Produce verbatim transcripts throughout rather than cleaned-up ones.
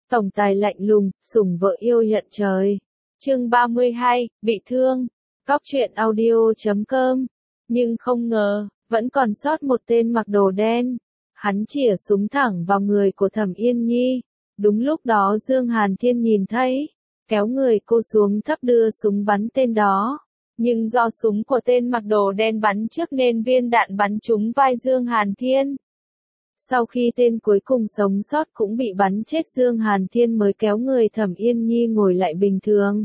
Tổng tài lạnh lùng, sủng vợ yêu nhận trời. Chương ba mươi hai, bị thương. Cóc truyện audio chấm com. Nhưng không ngờ, vẫn còn sót một tên mặc đồ đen. Hắn chĩa súng thẳng vào người của Thẩm Yên Nhi. Đúng lúc đó Dương Hàn Thiên nhìn thấy, kéo người cô xuống thấp đưa súng bắn tên đó. Nhưng do súng của tên mặc đồ đen bắn trước nên viên đạn bắn trúng vai Dương Hàn Thiên. Sau khi tên cuối cùng sống sót cũng bị bắn chết, Dương Hàn Thiên mới kéo người Thẩm Yên Nhi ngồi lại bình thường.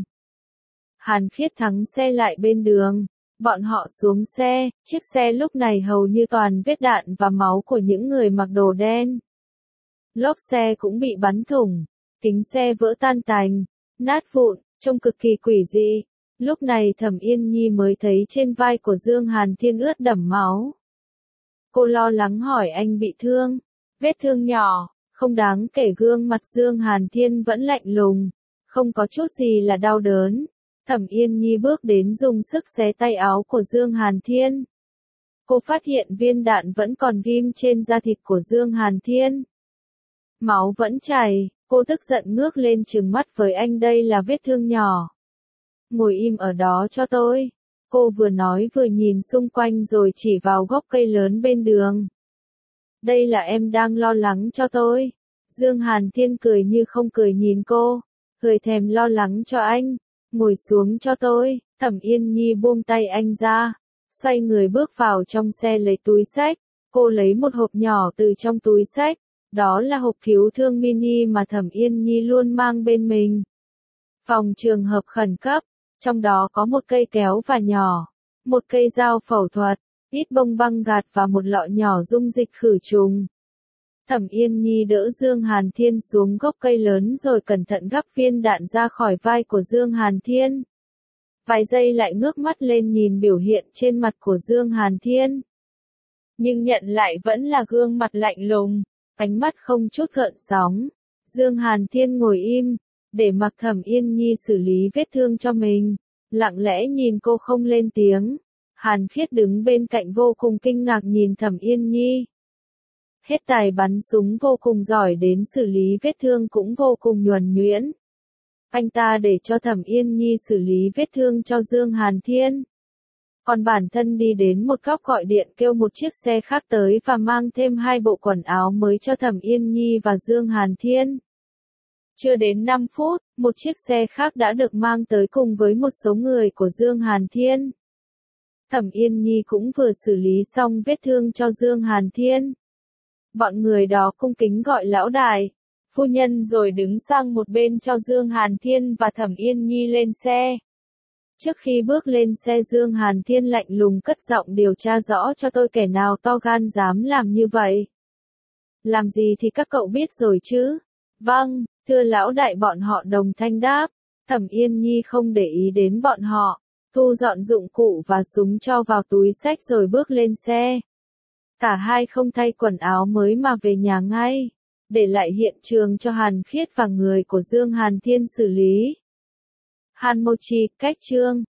Hàn Khiết thắng xe lại bên đường. Bọn họ xuống xe, chiếc xe lúc này hầu như toàn vết đạn và máu của những người mặc đồ đen. Lốp xe cũng bị bắn thủng, kính xe vỡ tan tành, nát vụn, trông cực kỳ quỷ dị. Lúc này Thẩm Yên Nhi mới thấy trên vai của Dương Hàn Thiên ướt đẫm máu. Cô lo lắng hỏi anh bị thương, vết thương nhỏ, không đáng kể. Gương mặt Dương Hàn Thiên vẫn lạnh lùng, không có chút gì là đau đớn. Thẩm Yên Nhi bước đến dùng sức xé tay áo của Dương Hàn Thiên. Cô phát hiện viên đạn vẫn còn ghim trên da thịt của Dương Hàn Thiên. Máu vẫn chảy, cô tức giận ngước lên trừng mắt với anh, đây là vết thương nhỏ. Ngồi im ở đó cho tôi. Cô vừa nói vừa nhìn xung quanh rồi chỉ vào gốc cây lớn bên đường. Đây là em đang lo lắng cho tôi. Dương Hàn Thiên cười như không cười nhìn cô, cười thèm lo lắng cho anh. Ngồi xuống cho tôi. Thẩm Yên Nhi buông tay anh ra, xoay người bước vào trong xe lấy túi xách. Cô lấy một hộp nhỏ từ trong túi xách, đó là hộp cứu thương mini mà Thẩm Yên Nhi luôn mang bên mình. Phòng trường hợp khẩn cấp, trong đó có một cây kéo và nhỏ, một cây dao phẫu thuật, ít bông băng gạt và một lọ nhỏ dung dịch khử trùng. Thẩm Yên Nhi đỡ Dương Hàn Thiên xuống gốc cây lớn rồi cẩn thận gắp viên đạn ra khỏi vai của Dương Hàn Thiên. Vài giây lại ngước mắt lên nhìn biểu hiện trên mặt của Dương Hàn Thiên. Nhưng nhận lại vẫn là gương mặt lạnh lùng, ánh mắt không chút gợn sóng. Dương Hàn Thiên ngồi im, để mặc Thẩm Yên Nhi xử lý vết thương cho mình, lặng lẽ nhìn cô không lên tiếng. Hàn Khiết đứng bên cạnh vô cùng kinh ngạc nhìn Thẩm Yên Nhi. Hết tài bắn súng vô cùng giỏi đến xử lý vết thương cũng vô cùng nhuần nhuyễn. Anh ta để cho Thẩm Yên Nhi xử lý vết thương cho Dương Hàn Thiên. Còn bản thân đi đến một góc gọi điện kêu một chiếc xe khác tới và mang thêm hai bộ quần áo mới cho Thẩm Yên Nhi và Dương Hàn Thiên. Chưa đến năm phút, một chiếc xe khác đã được mang tới cùng với một số người của Dương Hàn Thiên. Thẩm Yên Nhi cũng vừa xử lý xong vết thương cho Dương Hàn Thiên. Bọn người đó cung kính gọi lão đại, phu nhân rồi đứng sang một bên cho Dương Hàn Thiên và Thẩm Yên Nhi lên xe. Trước khi bước lên xe, Dương Hàn Thiên lạnh lùng cất giọng, điều tra rõ cho tôi kẻ nào to gan dám làm như vậy. Làm gì thì các cậu biết rồi chứ? Vâng, thưa lão đại, bọn họ đồng thanh đáp. Thẩm Yên Nhi không để ý đến bọn họ, thu dọn dụng cụ và súng cho vào túi xách rồi bước lên xe. Cả hai không thay quần áo mới mà về nhà ngay, để lại hiện trường cho Hàn Khiết và người của Dương Hàn Thiên xử lý. Hàn Mochi, cách chương.